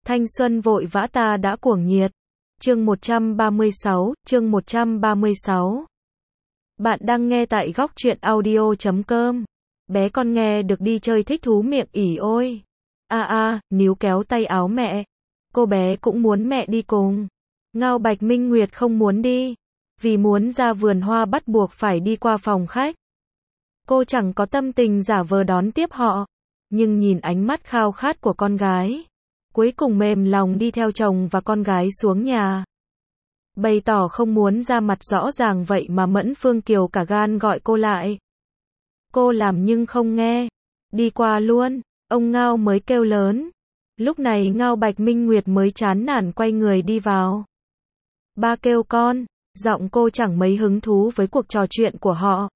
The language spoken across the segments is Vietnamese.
Thanh xuân vội vã ta đã cuồng nhiệt. Chương 136, chương 136. Bạn đang nghe tại góc truyện audio.com. Bé con nghe được đi chơi thích thú miệng ỉ ôi. Níu kéo tay áo mẹ. Cô bé cũng muốn mẹ đi cùng. Ngao Bạch Minh Nguyệt không muốn đi. Vì muốn ra vườn hoa bắt buộc phải đi qua phòng khách. Cô chẳng có tâm tình giả vờ đón tiếp họ. Nhưng nhìn ánh mắt khao khát của con gái. Cuối cùng mềm lòng đi theo chồng và con gái xuống nhà. Bày tỏ không muốn ra mặt rõ ràng vậy mà Mẫn Phương Kiều cả gan gọi cô lại. Cô làm nhưng không nghe. Đi qua luôn, ông Ngao mới kêu lớn. Lúc này Ngao Bạch Minh Nguyệt mới chán nản quay người đi vào. Ba kêu con, giọng cô chẳng mấy hứng thú với cuộc trò chuyện của họ.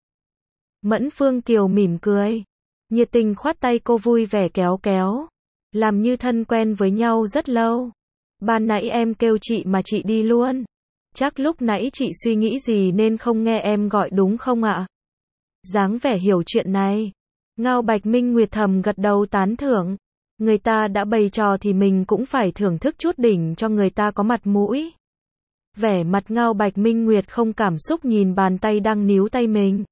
Mẫn Phương Kiều mỉm cười. Nhiệt tình khoát tay cô vui vẻ kéo kéo. Làm như thân quen với nhau rất lâu. Ban nãy em kêu chị mà chị đi luôn. Chắc lúc nãy chị suy nghĩ gì nên không nghe em gọi đúng không ạ? Dáng vẻ hiểu chuyện này. Ngao Bạch Minh Nguyệt thầm gật đầu tán thưởng. Người ta đã bày trò thì mình cũng phải thưởng thức chút đỉnh cho người ta có mặt mũi. Vẻ mặt Ngao Bạch Minh Nguyệt không cảm xúc nhìn bàn tay đang níu tay mình.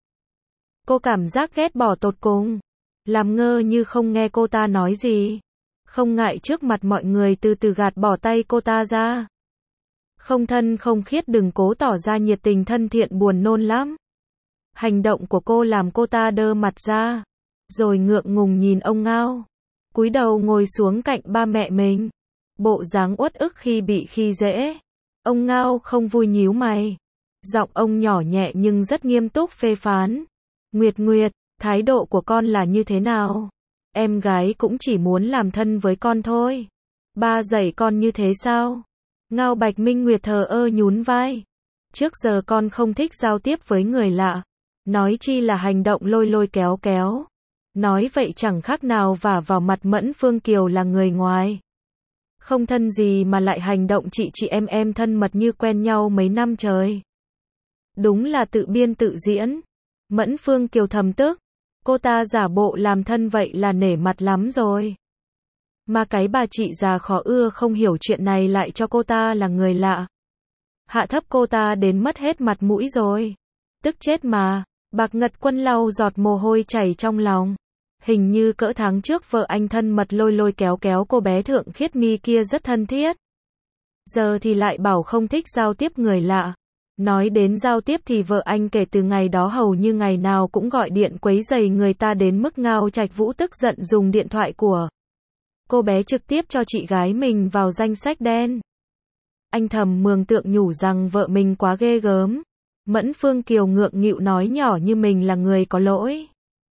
Cô cảm giác ghét bỏ tột cùng. Làm ngơ như không nghe cô ta nói gì. Không ngại trước mặt mọi người từ từ gạt bỏ tay cô ta ra. Không thân không khiết đừng cố tỏ ra nhiệt tình thân thiện buồn nôn lắm. Hành động của cô làm cô ta đơ mặt ra. Rồi ngượng ngùng nhìn ông Ngao. Cúi đầu ngồi xuống cạnh ba mẹ mình. Bộ dáng uất ức khi bị khi dễ. Ông Ngao không vui nhíu mày. Giọng ông nhỏ nhẹ nhưng rất nghiêm túc phê phán. Nguyệt Nguyệt, thái độ của con là như thế nào? Em gái cũng chỉ muốn làm thân với con thôi. Ba dạy con như thế sao? Ngao Bạch Minh Nguyệt thờ ơ nhún vai. Trước giờ con không thích giao tiếp với người lạ. Nói chi là hành động lôi lôi kéo kéo. Nói vậy chẳng khác nào vả vào mặt Mẫn Phương Kiều là người ngoài. Không thân gì mà lại hành động chị em thân mật như quen nhau mấy năm trời. Đúng là tự biên tự diễn. Mẫn Phương Kiều thầm tức. Cô ta giả bộ làm thân vậy là nể mặt lắm rồi. Mà cái bà chị già khó ưa không hiểu chuyện này lại cho cô ta là người lạ. Hạ thấp cô ta đến mất hết mặt mũi rồi. Tức chết mà. Bạc Ngật Quân lau giọt mồ hôi chảy trong lòng. Hình như cỡ tháng trước vợ anh thân mật lôi lôi kéo kéo cô bé Thượng Khiết Mi kia rất thân thiết. Giờ thì lại bảo không thích giao tiếp người lạ. Nói đến giao tiếp thì vợ anh kể từ ngày đó hầu như ngày nào cũng gọi điện quấy rầy người ta đến mức Ngao Trạch Vũ tức giận dùng điện thoại của cô bé trực tiếp cho chị gái mình vào danh sách đen. Anh thầm mường tượng nhủ rằng vợ mình quá ghê gớm. Mẫn Phương Kiều ngượng nghịu nói nhỏ như mình là người có lỗi.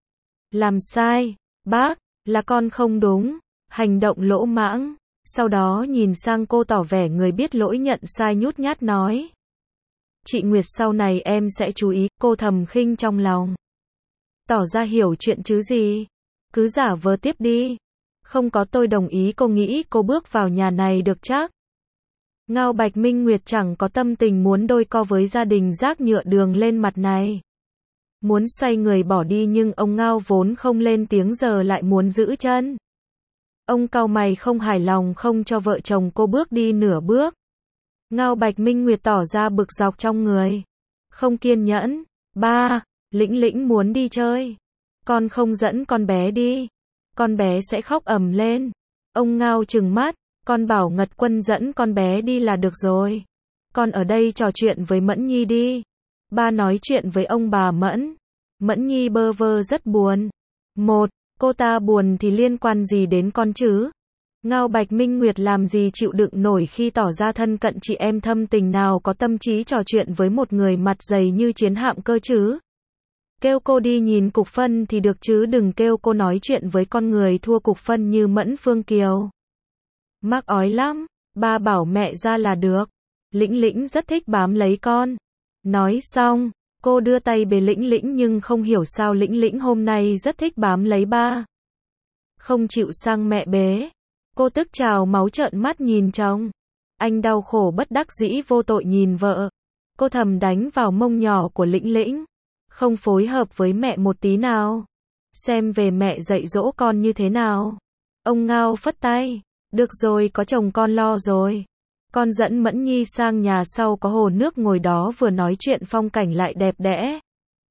Làm sai, bác, là con không đúng, hành động lỗ mãng. Sau đó nhìn sang cô tỏ vẻ người biết lỗi nhận sai nhút nhát nói. Chị Nguyệt sau này em sẽ chú ý, cô thầm khinh trong lòng. Tỏ ra hiểu chuyện chứ gì. Cứ giả vờ tiếp đi. Không có tôi đồng ý cô nghĩ cô bước vào nhà này được chắc. Ngao Bạch Minh Nguyệt chẳng có tâm tình muốn đôi co với gia đình rác nhựa đường lên mặt này. Muốn xoay người bỏ đi nhưng ông Ngao vốn không lên tiếng giờ lại muốn giữ chân. Ông cau mày không hài lòng không cho vợ chồng cô bước đi nửa bước. Ngao Bạch Minh Nguyệt tỏ ra bực dọc trong người. Không kiên nhẫn. Ba, Lĩnh Lĩnh muốn đi chơi. Con không dẫn con bé đi. Con bé sẽ khóc ầm lên. Ông Ngao trừng mắt. Con bảo Ngật Quân dẫn con bé đi là được rồi. Con ở đây trò chuyện với Mẫn Nhi đi. Ba nói chuyện với ông bà Mẫn. Mẫn Nhi bơ vơ rất buồn. Một, cô ta buồn thì liên quan gì đến con chứ? Ngao Bạch Minh Nguyệt làm gì chịu đựng nổi khi tỏ ra thân cận chị em thâm tình nào có tâm trí trò chuyện với một người mặt dày như chiến hạm cơ chứ? Kêu cô đi nhìn cục phân thì được chứ đừng kêu cô nói chuyện với con người thua cục phân như Mẫn Phương Kiều. Mắc ói lắm, ba bảo mẹ ra là được. Lĩnh Lĩnh rất thích bám lấy con. Nói xong, cô đưa tay bế Lĩnh Lĩnh nhưng không hiểu sao Lĩnh Lĩnh hôm nay rất thích bám lấy ba. Không chịu sang mẹ bế. Cô tức trào máu trợn mắt nhìn chồng. Anh đau khổ bất đắc dĩ vô tội nhìn vợ. Cô thầm đánh vào mông nhỏ của Lĩnh Lĩnh. Không phối hợp với mẹ một tí nào. Xem về mẹ dạy dỗ con như thế nào. Ông Ngao phất tay. Được rồi, có chồng con lo rồi. Con dẫn Mẫn Nhi sang nhà sau có hồ nước ngồi đó vừa nói chuyện phong cảnh lại đẹp đẽ.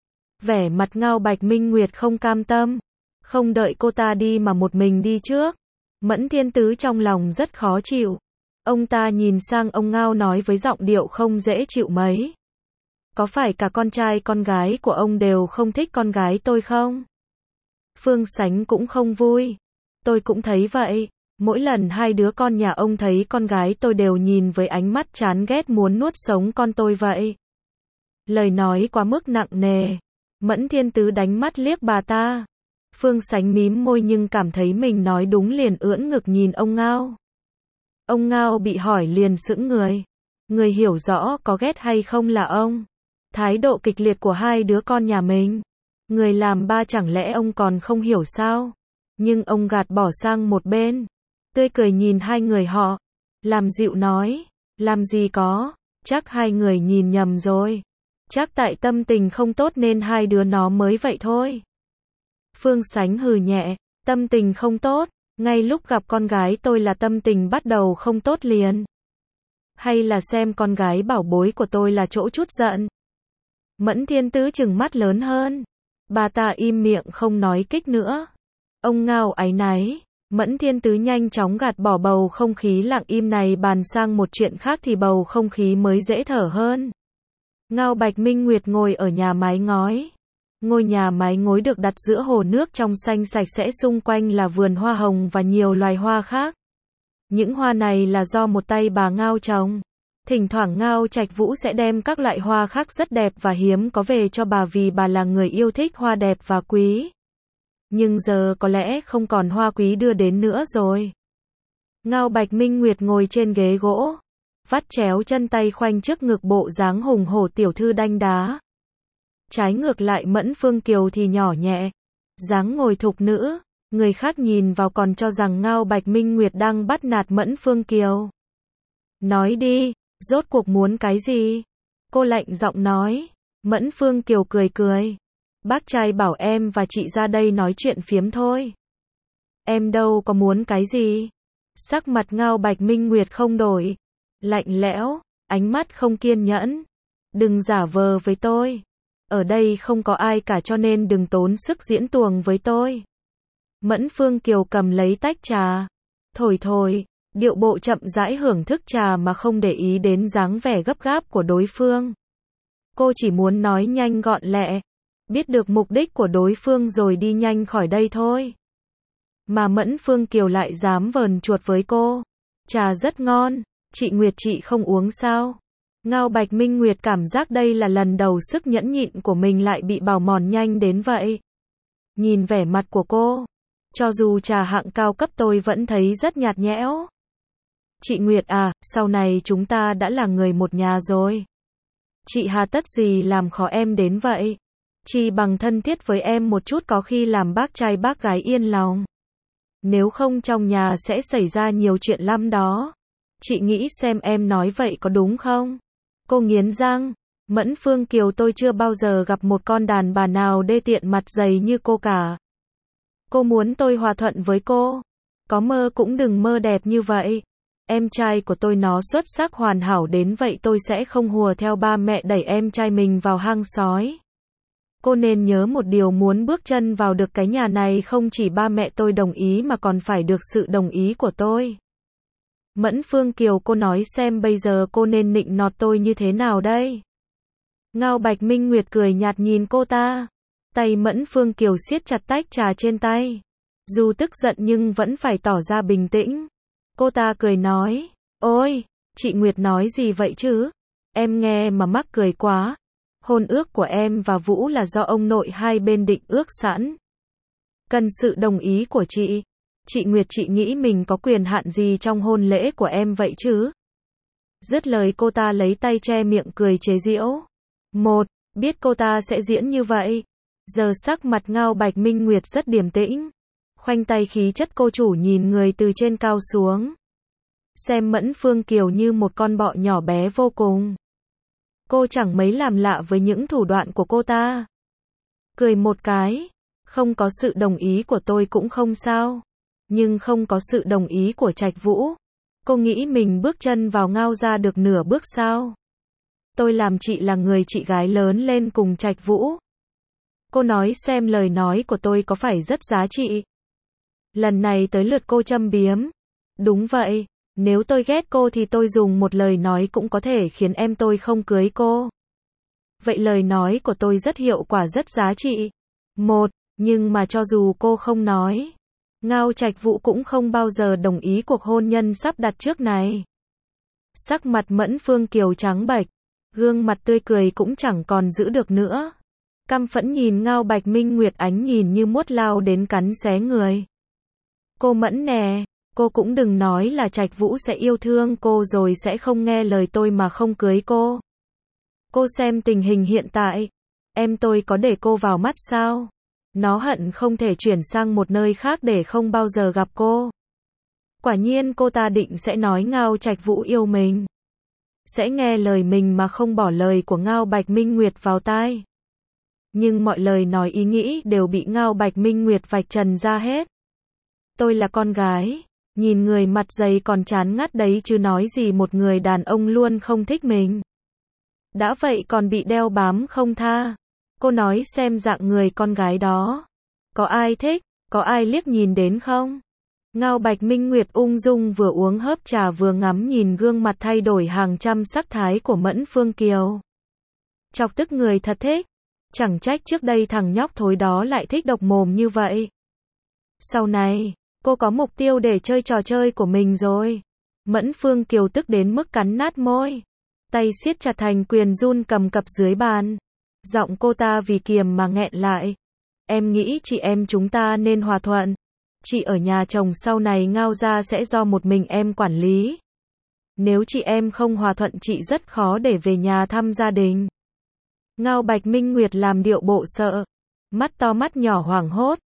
Vẻ mặt Ngao Bạch Minh Nguyệt không cam tâm. Không đợi cô ta đi mà một mình đi trước. Mẫn Thiên Tứ trong lòng rất khó chịu. Ông ta nhìn sang ông Ngao nói với giọng điệu không dễ chịu mấy. Có phải cả con trai con gái của ông đều không thích con gái tôi không? Phương Sánh cũng không vui. Tôi cũng thấy vậy. Mỗi lần hai đứa con nhà ông thấy con gái tôi đều nhìn với ánh mắt chán ghét muốn nuốt sống con tôi vậy. Lời nói quá mức nặng nề. Mẫn Thiên Tứ đánh mắt liếc bà ta. Phương Sánh mím môi nhưng cảm thấy mình nói đúng liền ưỡn ngực nhìn ông Ngao. Ông Ngao bị hỏi liền sững người. Người hiểu rõ có ghét hay không là ông. Thái độ kịch liệt của hai đứa con nhà mình. Người làm ba chẳng lẽ ông còn không hiểu sao? Nhưng ông gạt bỏ sang một bên. Tươi cười nhìn hai người họ. Làm dịu nói. Làm gì có. Chắc hai người nhìn nhầm rồi. Chắc tại tâm tình không tốt nên hai đứa nó mới vậy thôi. Phương Sánh hừ nhẹ. Tâm tình không tốt. Ngay lúc gặp con gái tôi là tâm tình bắt đầu không tốt liền. Hay là xem con gái bảo bối của tôi là chỗ chút giận. Mẫn Thiên Tứ trừng mắt lớn hơn. Bà ta im miệng không nói kích nữa. Ông Ngao áy náy. Mẫn Thiên Tứ nhanh chóng gạt bỏ bầu không khí lặng im này bàn sang một chuyện khác thì bầu không khí mới dễ thở hơn. Ngao Bạch Minh Nguyệt ngồi ở nhà mái ngói. Ngôi nhà mái ngói được đặt giữa hồ nước trong xanh sạch sẽ, xung quanh là vườn hoa hồng và nhiều loài hoa khác. Những hoa này là do một tay bà Ngao trồng. Thỉnh thoảng Ngao Trạch Vũ sẽ đem các loại hoa khác rất đẹp và hiếm có về cho bà vì bà là người yêu thích hoa đẹp và quý. Nhưng giờ có lẽ không còn hoa quý đưa đến nữa rồi. Ngao Bạch Minh Nguyệt ngồi trên ghế gỗ, vắt chéo chân tay khoanh trước ngực bộ dáng hùng hổ tiểu thư đanh đá. Trái ngược lại Mẫn Phương Kiều thì nhỏ nhẹ, dáng ngồi thục nữ, người khác nhìn vào còn cho rằng Ngao Bạch Minh Nguyệt đang bắt nạt Mẫn Phương Kiều. Nói đi, rốt cuộc muốn cái gì? Cô lạnh giọng nói. Mẫn Phương Kiều cười cười. Bác trai bảo em và chị ra đây nói chuyện phiếm thôi. Em đâu có muốn cái gì. Sắc mặt Ngao Bạch Minh Nguyệt không đổi. Lạnh lẽo, ánh mắt không kiên nhẫn. Đừng giả vờ với tôi. Ở đây không có ai cả cho nên đừng tốn sức diễn tuồng với tôi. Mẫn Phương Kiều cầm lấy tách trà. Thổi thổi, điệu bộ chậm rãi hưởng thức trà mà không để ý đến dáng vẻ gấp gáp của đối phương. Cô chỉ muốn nói nhanh gọn lẹ. Biết được mục đích của đối phương rồi đi nhanh khỏi đây thôi. Mà Mẫn Phương Kiều lại dám vờn chuột với cô. Trà rất ngon, chị Nguyệt chị không uống sao? Ngao Bạch Minh Nguyệt cảm giác đây là lần đầu sức nhẫn nhịn của mình lại bị bào mòn nhanh đến vậy. Nhìn vẻ mặt của cô, cho dù trà hạng cao cấp tôi vẫn thấy rất nhạt nhẽo. Chị Nguyệt à, sau này chúng ta đã là người một nhà rồi. Chị hà tất gì làm khó em đến vậy? Chỉ bằng thân thiết với em một chút có khi làm bác trai bác gái yên lòng. Nếu không trong nhà sẽ xảy ra nhiều chuyện lắm đó. Chị nghĩ xem em nói vậy có đúng không? Cô nghiến răng. Mẫn Phương Kiều tôi chưa bao giờ gặp một con đàn bà nào đê tiện mặt dày như cô cả. Cô muốn tôi hòa thuận với cô? Có mơ cũng đừng mơ đẹp như vậy. Em trai của tôi nó xuất sắc hoàn hảo đến vậy tôi sẽ không hùa theo ba mẹ đẩy em trai mình vào hang sói. Cô nên nhớ một điều, muốn bước chân vào được cái nhà này không chỉ ba mẹ tôi đồng ý mà còn phải được sự đồng ý của tôi. Mẫn Phương Kiều cô nói xem bây giờ cô nên nịnh nọt tôi như thế nào đây? Ngao Bạch Minh Nguyệt cười nhạt nhìn cô ta. Tay Mẫn Phương Kiều siết chặt tách trà trên tay. Dù tức giận nhưng vẫn phải tỏ ra bình tĩnh. Cô ta cười nói. Ôi, chị Nguyệt nói gì vậy chứ? Em nghe mà mắc cười quá. Hôn ước của em và Vũ là do ông nội hai bên định ước sẵn. Cần sự đồng ý của chị. Chị Nguyệt chị nghĩ mình có quyền hạn gì trong hôn lễ của em vậy chứ? Dứt lời cô ta lấy tay che miệng cười chế giễu. Biết cô ta sẽ diễn như vậy. Giờ sắc mặt Ngao Bạch Minh Nguyệt rất điềm tĩnh. Khoanh tay khí chất cô chủ nhìn người từ trên cao xuống. Xem Mẫn Phương Kiều như một con bọ nhỏ bé vô cùng. Cô chẳng mấy làm lạ với những thủ đoạn của cô ta. Cười một cái. Không có sự đồng ý của tôi cũng không sao. nhưng không có sự đồng ý của Trạch Vũ. Cô nghĩ mình bước chân vào Ngao gia được nửa bước sao? Tôi làm chị là người chị gái lớn lên cùng Trạch Vũ. Cô nói xem lời nói của tôi có phải rất giá trị. Lần này tới lượt cô châm biếm. Đúng vậy, nếu tôi ghét cô thì tôi dùng một lời nói cũng có thể khiến em tôi không cưới cô. Vậy lời nói của tôi rất hiệu quả, rất giá trị. Nhưng mà cho dù cô không nói, Ngao Trạch Vũ cũng không bao giờ đồng ý cuộc hôn nhân sắp đặt trước này. Sắc mặt Mẫn Phương Kiều trắng bệch, gương mặt tươi cười cũng chẳng còn giữ được nữa. Căm phẫn nhìn Ngao Bạch Minh Nguyệt, ánh nhìn như muốt lao đến cắn xé người. Cô Mẫn nè, cô cũng đừng nói là Trạch Vũ sẽ yêu thương cô rồi sẽ không nghe lời tôi mà không cưới cô. Cô xem tình hình hiện tại, em tôi có để cô vào mắt sao? Nó hận không thể chuyển sang một nơi khác để không bao giờ gặp cô. Quả nhiên cô ta định sẽ nói Ngao Trạch Vũ yêu mình. Sẽ nghe lời mình mà không bỏ lời của Ngao Bạch Minh Nguyệt vào tai. Nhưng mọi lời nói ý nghĩ đều bị Ngao Bạch Minh Nguyệt vạch trần ra hết. Tôi là con gái, nhìn người mặt dày còn chán ngắt đấy chứ nói gì một người đàn ông luôn không thích mình. Đã vậy còn bị đeo bám không tha. Cô nói xem dạng người con gái đó. Có ai thích, có ai liếc nhìn đến không? Ngao Bạch Minh Nguyệt ung dung vừa uống hớp trà vừa ngắm nhìn gương mặt thay đổi hàng trăm sắc thái của Mẫn Phương Kiều. Chọc tức người thật thích. Chẳng trách trước đây thằng nhóc thối đó lại thích độc mồm như vậy. Sau này, cô có mục tiêu để chơi trò chơi của mình rồi. Mẫn Phương Kiều tức đến mức cắn nát môi. Tay siết chặt thành quyền run cầm cập dưới bàn. Giọng cô ta vì kiềm mà nghẹn lại. Em nghĩ chị em chúng ta nên hòa thuận. Chị ở nhà chồng sau này Ngao gia sẽ do một mình em quản lý. Nếu chị em không hòa thuận chị rất khó để về nhà thăm gia đình. Ngao Bạch Minh Nguyệt làm điệu bộ sợ. Mắt to mắt nhỏ hoảng hốt.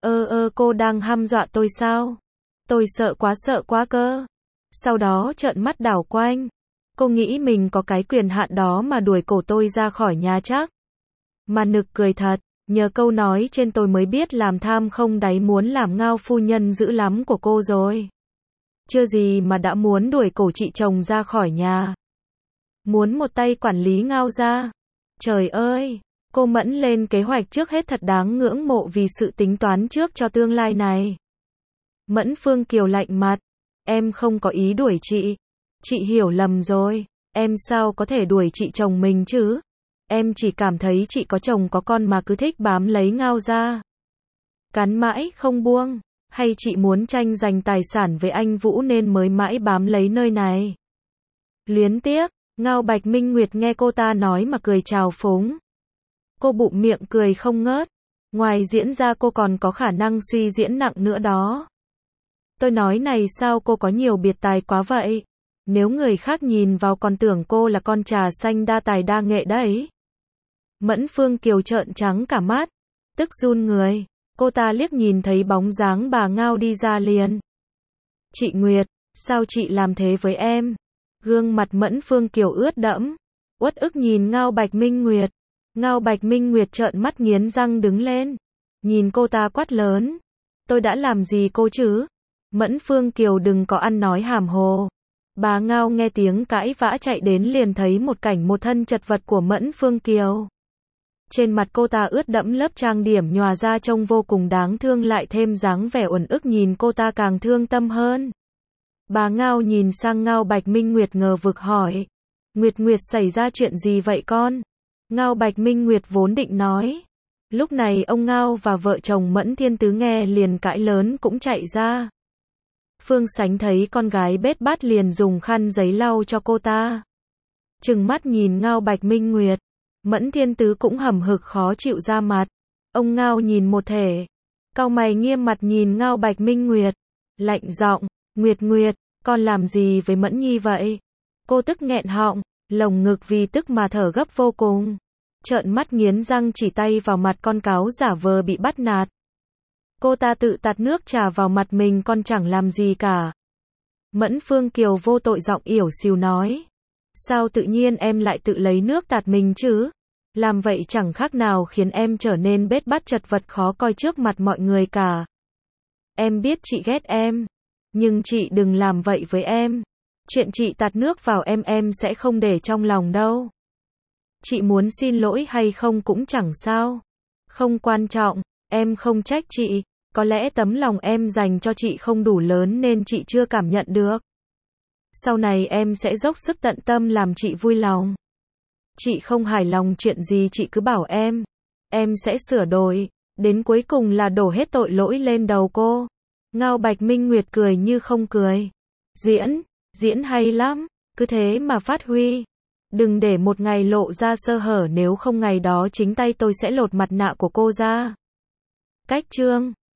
Cô đang hăm dọa tôi sao? Tôi sợ quá cơ. Sau đó trợn mắt đảo quanh. Cô nghĩ mình có cái quyền hạn đó mà đuổi cổ tôi ra khỏi nhà chắc. Mà nực cười thật, nhờ câu nói trên tôi mới biết làm tham không đáy muốn làm Ngao phu nhân dữ lắm của cô rồi. Chưa gì mà đã muốn đuổi cổ chị chồng ra khỏi nhà. Muốn một tay quản lý Ngao gia. Trời ơi, cô Mẫn lên kế hoạch trước hết thật đáng ngưỡng mộ vì sự tính toán trước cho tương lai này. Mẫn Phương Kiều lạnh mặt, em không có ý đuổi chị. Chị hiểu lầm rồi, em sao có thể đuổi chị chồng mình chứ? Em chỉ cảm thấy chị có chồng có con mà cứ thích bám lấy Ngao gia. Cắn mãi không buông, hay chị muốn tranh giành tài sản với anh Vũ nên mới mãi bám lấy nơi này? Luyến tiếc, Ngao Bạch Minh Nguyệt nghe cô ta nói mà cười trào phúng. Cô bụm miệng cười không ngớt. Ngoài diễn ra cô còn có khả năng suy diễn nặng nữa đó. Tôi nói này sao cô có nhiều biệt tài quá vậy? Nếu người khác nhìn vào còn tưởng cô là con trà xanh đa tài đa nghệ đấy. Mẫn Phương Kiều trợn trắng cả mắt, tức run người. Cô ta liếc nhìn thấy bóng dáng bà Ngao đi ra liền. Chị Nguyệt, sao chị làm thế với em? Gương mặt Mẫn Phương Kiều ướt đẫm, uất ức nhìn Ngao Bạch Minh Nguyệt. Ngao Bạch Minh Nguyệt trợn mắt nghiến răng đứng lên, nhìn cô ta quát lớn. Tôi đã làm gì cô chứ? Mẫn Phương Kiều đừng có ăn nói hàm hồ. Bà Ngao nghe tiếng cãi vã chạy đến liền thấy một cảnh một thân chật vật của Mẫn Phương Kiều. Trên mặt cô ta ướt đẫm lớp trang điểm nhòa ra trông vô cùng đáng thương, lại thêm dáng vẻ uẩn ức nhìn cô ta càng thương tâm hơn. Bà Ngao nhìn sang Ngao Bạch Minh Nguyệt ngờ vực hỏi. Nguyệt xảy ra chuyện gì vậy con? Ngao Bạch Minh Nguyệt vốn định nói. Lúc này ông Ngao và vợ chồng Mẫn Thiên Tứ nghe liền cãi lớn cũng chạy ra. Phương Sánh thấy con gái bết bát liền dùng khăn giấy lau cho cô ta. Trừng mắt nhìn Ngao Bạch Minh Nguyệt. Mẫn Thiên Tứ cũng hầm hực khó chịu ra mặt. Ông Ngao nhìn một thể. Cau mày nghiêm mặt nhìn Ngao Bạch Minh Nguyệt. Lạnh giọng, Nguyệt, con làm gì với Mẫn Nhi vậy? Cô tức nghẹn họng, lồng ngực vì tức mà thở gấp vô cùng. Trợn mắt nghiến răng chỉ tay vào mặt con cáo giả vờ bị bắt nạt. Cô ta tự tạt nước trà vào mặt mình, con chẳng làm gì cả. Mẫn Phương Kiều vô tội giọng ỉu xìu nói. Sao tự nhiên em lại tự lấy nước tạt mình chứ? Làm vậy chẳng khác nào khiến em trở nên bết bát chật vật khó coi trước mặt mọi người cả. Em biết chị ghét em. Nhưng chị đừng làm vậy với em. Chuyện chị tạt nước vào em sẽ không để trong lòng đâu. Chị muốn xin lỗi hay không cũng chẳng sao. Không quan trọng, em không trách chị. Có lẽ tấm lòng em dành cho chị không đủ lớn nên chị chưa cảm nhận được. Sau này em sẽ dốc sức tận tâm làm chị vui lòng. Chị không hài lòng chuyện gì chị cứ bảo em sẽ sửa đổi. Đến cuối cùng là đổ hết tội lỗi lên đầu cô. Ngao Bạch Minh Nguyệt cười như không cười. Diễn hay lắm, cứ thế mà phát huy. Đừng để một ngày lộ ra sơ hở, nếu không ngày đó chính tay tôi sẽ lột mặt nạ của cô ra. Cách chương